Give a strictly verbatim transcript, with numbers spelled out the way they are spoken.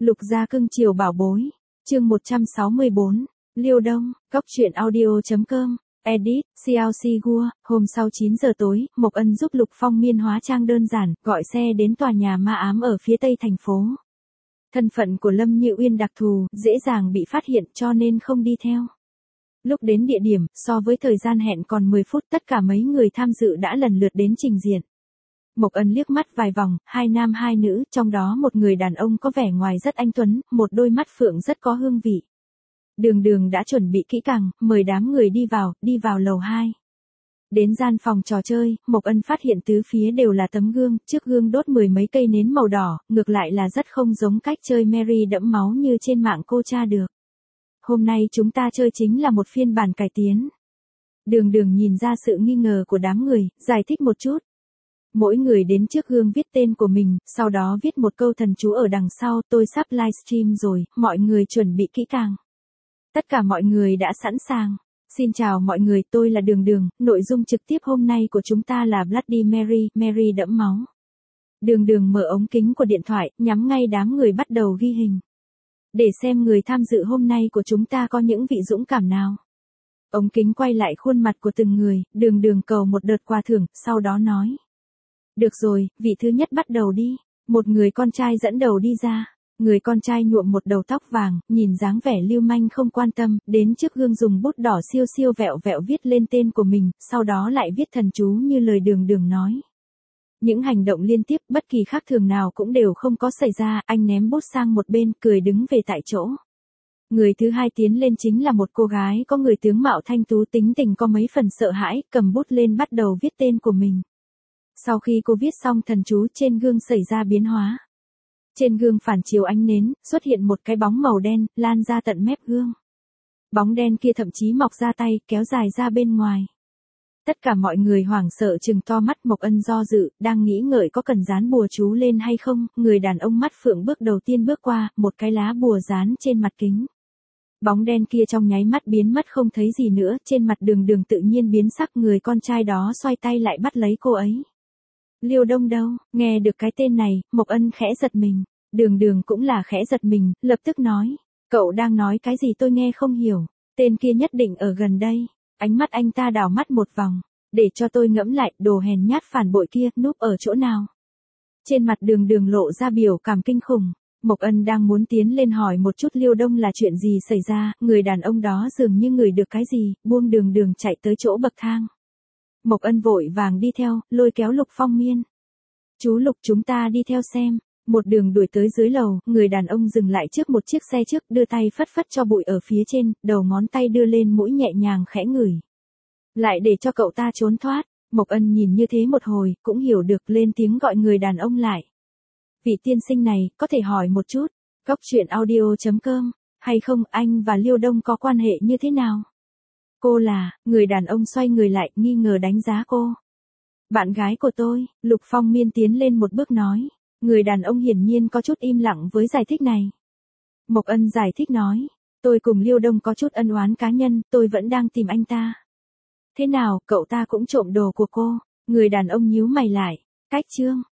Lục gia cưng chiều bảo bối. Chương một trăm sáu mươi bốn. Liêu Đông, Cóc truyện audio chấm com. Edit, xê lờ xê Gua. Hôm sau chín giờ tối, Mộc Ân giúp Lục Phong Miên hóa trang đơn giản, gọi xe đến tòa nhà ma ám ở phía tây thành phố. Thân phận của Lâm Như Uyên đặc thù, dễ dàng bị phát hiện cho nên không đi theo. Lúc đến địa điểm, so với thời gian hẹn còn mười phút, tất cả mấy người tham dự đã lần lượt đến trình diện. Mộc Ân liếc mắt vài vòng, hai nam hai nữ, trong đó một người đàn ông có vẻ ngoài rất anh tuấn, một đôi mắt phượng rất có hương vị. Đường Đường đã chuẩn bị kỹ càng, mời đám người đi vào, đi vào lầu hai. Đến gian phòng trò chơi, Mộc Ân phát hiện tứ phía đều là tấm gương, trước gương đốt mười mấy cây nến màu đỏ, ngược lại là rất không giống cách chơi Mary đẫm máu như trên mạng cô tra được. Hôm nay chúng ta chơi chính là một phiên bản cải tiến. Đường Đường nhìn ra sự nghi ngờ của đám người, giải thích một chút. Mỗi người đến trước gương viết tên của mình, sau đó viết một câu thần chú ở đằng sau, tôi sắp livestream rồi, mọi người chuẩn bị kỹ càng. Tất cả mọi người đã sẵn sàng. Xin chào mọi người, tôi là Đường Đường, nội dung trực tiếp hôm nay của chúng ta là Bloody Mary, Mary đẫm máu. Đường Đường mở ống kính của điện thoại, nhắm ngay đám người bắt đầu ghi hình. Để xem người tham dự hôm nay của chúng ta có những vị dũng cảm nào. Ống kính quay lại khuôn mặt của từng người, Đường Đường cầu một đợt quà thưởng, sau đó nói. Được rồi, vị thứ nhất bắt đầu đi. Một người con trai dẫn đầu đi ra. Người con trai nhuộm một đầu tóc vàng, nhìn dáng vẻ lưu manh không quan tâm, đến trước gương dùng bút đỏ siêu siêu vẹo vẹo viết lên tên của mình, sau đó lại viết thần chú như lời Đường Đường nói. Những hành động liên tiếp bất kỳ khác thường nào cũng đều không có xảy ra, anh ném bút sang một bên, cười đứng về tại chỗ. Người thứ hai tiến lên chính là một cô gái có người tướng mạo thanh tú, tính tình có mấy phần sợ hãi, cầm bút lên bắt đầu viết tên của mình. Sau khi cô viết xong thần chú, trên gương xảy ra biến hóa. Trên gương phản chiếu ánh nến, xuất hiện một cái bóng màu đen, lan ra tận mép gương. Bóng đen kia thậm chí mọc ra tay, kéo dài ra bên ngoài. Tất cả mọi người hoảng sợ trừng to mắt. Mộc Ân do dự, đang nghĩ ngợi có cần dán bùa chú lên hay không, người đàn ông mắt phượng bước đầu tiên bước qua, một cái lá bùa dán trên mặt kính. Bóng đen kia trong nháy mắt biến mất không thấy gì nữa, trên mặt Đường Đường tự nhiên biến sắc, người con trai đó xoay tay lại bắt lấy cô ấy. Liêu Đông đâu? Nghe được cái tên này, Mộc Ân khẽ giật mình. Đường Đường cũng là khẽ giật mình, lập tức nói. Cậu đang nói cái gì tôi nghe không hiểu. Tên kia nhất định ở gần đây. Ánh mắt anh ta đảo mắt một vòng. Để cho tôi ngẫm lại, đồ hèn nhát phản bội kia, núp ở chỗ nào? Trên mặt Đường Đường lộ ra biểu cảm kinh khủng. Mộc Ân đang muốn tiến lên hỏi một chút Liêu Đông là chuyện gì xảy ra, người đàn ông đó dường như ngửi được cái gì, buông Đường Đường chạy tới chỗ bậc thang. Mộc Ân vội vàng đi theo, lôi kéo Lục Phong Miên. Chú Lục, chúng ta đi theo xem. Một đường đuổi tới dưới lầu, người đàn ông dừng lại trước một chiếc xe trước, đưa tay phất phất cho bụi ở phía trên, đầu ngón tay đưa lên mũi nhẹ nhàng khẽ ngửi. Lại để cho cậu ta trốn thoát. Mộc Ân nhìn như thế một hồi, cũng hiểu được, lên tiếng gọi người đàn ông lại. Vị tiên sinh này, có thể hỏi một chút, Cóc truyện audio chấm com, hay không, anh và Liêu Đông có quan hệ như thế nào? Cô là, người đàn ông xoay người lại, nghi ngờ đánh giá cô. Bạn gái của tôi. Lục Phong Miên tiến lên một bước nói. Người đàn ông hiển nhiên có chút im lặng với giải thích này. Mộc Ân giải thích nói. Tôi cùng Liêu Đông có chút ân oán cá nhân, tôi vẫn đang tìm anh ta. Thế nào, cậu ta cũng trộm đồ của cô? Người đàn ông nhíu mày lại. Cách chương.